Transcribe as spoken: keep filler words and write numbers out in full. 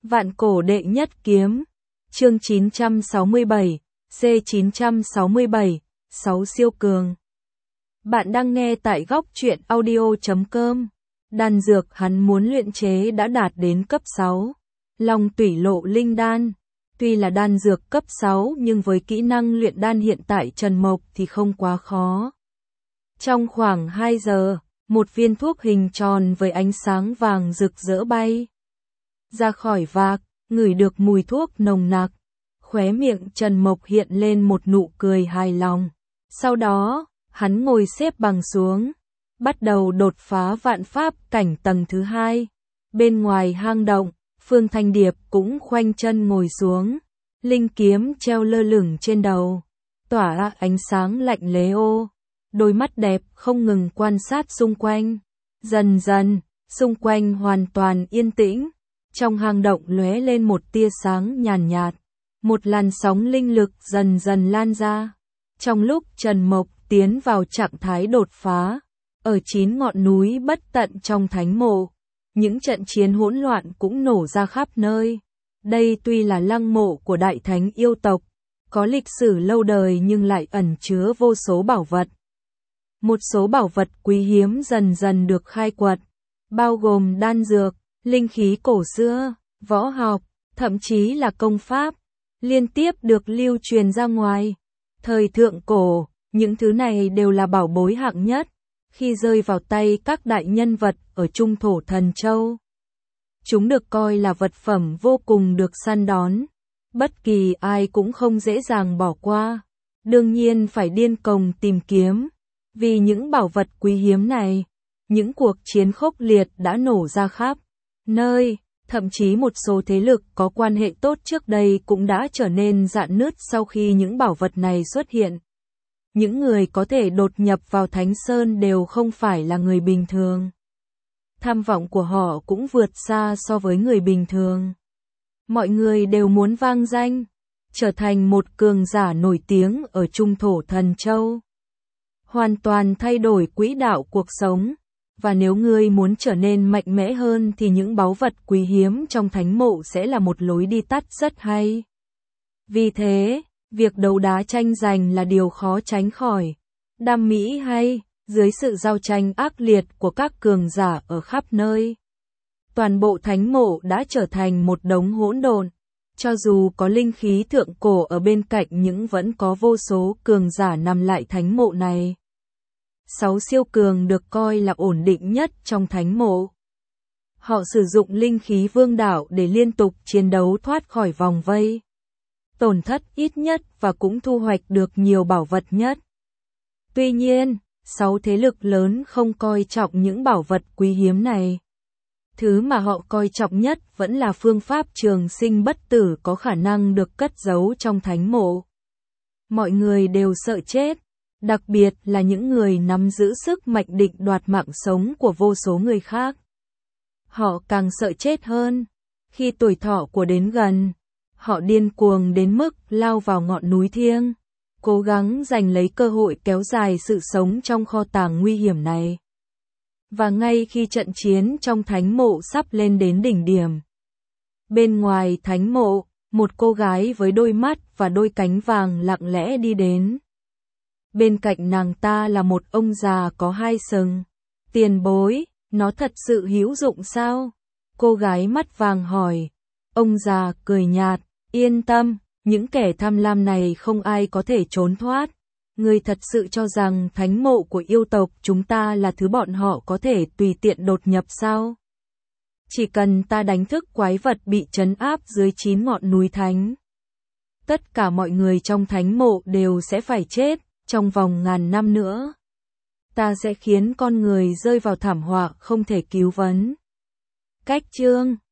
Vạn cổ đệ nhất kiếm. Chương chín trăm sáu mươi bảy, C chín trăm sáu mươi bảy, sáu siêu cường. Bạn đang nghe tại góc truyện audio chấm com. Đan dược hắn muốn luyện chế đã đạt đến cấp sáu. Long Tủy Lộ Linh Đan. Tuy là đan dược cấp sáu nhưng với kỹ năng luyện đan hiện tại Trần Mộc thì không quá khó. Trong khoảng hai giờ, một viên thuốc hình tròn với ánh sáng vàng rực rỡ bay ra khỏi vạc, ngửi được mùi thuốc nồng nặc. Khóe miệng Trần Mộc hiện lên một nụ cười hài lòng. Sau đó, hắn ngồi xếp bằng xuống, bắt đầu đột phá vạn pháp cảnh tầng thứ hai. Bên ngoài hang động, Phương Thanh Điệp cũng khoanh chân ngồi xuống, linh kiếm treo lơ lửng trên đầu, tỏa ra ánh sáng lạnh lẽo. Đôi mắt đẹp không ngừng quan sát xung quanh. Dần dần, xung quanh hoàn toàn yên tĩnh. Trong hang động lóe lên một tia sáng nhàn nhạt, một làn sóng linh lực dần dần lan ra. Trong lúc Trần Mộc tiến vào trạng thái đột phá, ở chín ngọn núi bất tận trong thánh mộ, những trận chiến hỗn loạn cũng nổ ra khắp nơi. Đây tuy là lăng mộ của đại thánh yêu tộc, có lịch sử lâu đời nhưng lại ẩn chứa vô số bảo vật. Một số bảo vật quý hiếm dần dần được khai quật, bao gồm đan dược, linh khí cổ xưa, võ học, thậm chí là công pháp, liên tiếp được lưu truyền ra ngoài. Thời thượng cổ, những thứ này đều là bảo bối hạng nhất, khi rơi vào tay các đại nhân vật ở Trung Thổ Thần Châu. Chúng được coi là vật phẩm vô cùng được săn đón, bất kỳ ai cũng không dễ dàng bỏ qua, đương nhiên phải điên cuồng tìm kiếm. Vì những bảo vật quý hiếm này, những cuộc chiến khốc liệt đã nổ ra khắp nơi, thậm chí một số thế lực có quan hệ tốt trước đây cũng đã trở nên rạn nứt sau khi những bảo vật này xuất hiện. Những người có thể đột nhập vào Thánh Sơn đều không phải là người bình thường. Tham vọng của họ cũng vượt xa so với người bình thường. Mọi người đều muốn vang danh, trở thành một cường giả nổi tiếng ở Trung Thổ Thần Châu. Hoàn toàn thay đổi quỹ đạo cuộc sống. Và nếu ngươi muốn trở nên mạnh mẽ hơn thì những báu vật quý hiếm trong thánh mộ sẽ là một lối đi tắt rất hay. Vì thế, việc đấu đá tranh giành là điều khó tránh khỏi. Đam mỹ hay, dưới sự giao tranh ác liệt của các cường giả ở khắp nơi, toàn bộ thánh mộ đã trở thành một đống hỗn độn. Cho dù có linh khí thượng cổ ở bên cạnh nhưng vẫn có vô số cường giả nằm lại thánh mộ này. Sáu siêu cường được coi là ổn định nhất trong thánh mộ. Họ sử dụng linh khí vương đạo để liên tục chiến đấu thoát khỏi vòng vây, tổn thất ít nhất và cũng thu hoạch được nhiều bảo vật nhất. Tuy nhiên, sáu thế lực lớn không coi trọng những bảo vật quý hiếm này. Thứ mà họ coi trọng nhất vẫn là phương pháp trường sinh bất tử có khả năng được cất giấu trong thánh mộ. Mọi người đều sợ chết, đặc biệt là những người nắm giữ sức mạnh định đoạt mạng sống của vô số người khác. Họ càng sợ chết hơn. Khi tuổi thọ của đến gần, họ điên cuồng đến mức lao vào ngọn núi thiêng, cố gắng giành lấy cơ hội kéo dài sự sống trong kho tàng nguy hiểm này. Và ngay khi trận chiến trong thánh mộ sắp lên đến đỉnh điểm, bên ngoài thánh mộ, một cô gái với đôi mắt và đôi cánh vàng lặng lẽ đi đến. Bên cạnh nàng ta là một ông già có hai sừng. Tiền bối, nó thật sự hữu dụng sao? Cô gái mắt vàng hỏi. Ông già cười nhạt, yên tâm, những kẻ tham lam này không ai có thể trốn thoát. Ngươi thật sự cho rằng thánh mộ của yêu tộc chúng ta là thứ bọn họ có thể tùy tiện đột nhập sao? Chỉ cần ta đánh thức quái vật bị trấn áp dưới chín ngọn núi thánh, tất cả mọi người trong thánh mộ đều sẽ phải chết. Trong vòng ngàn năm nữa, ta sẽ khiến con người rơi vào thảm họa không thể cứu vãn. Cách chương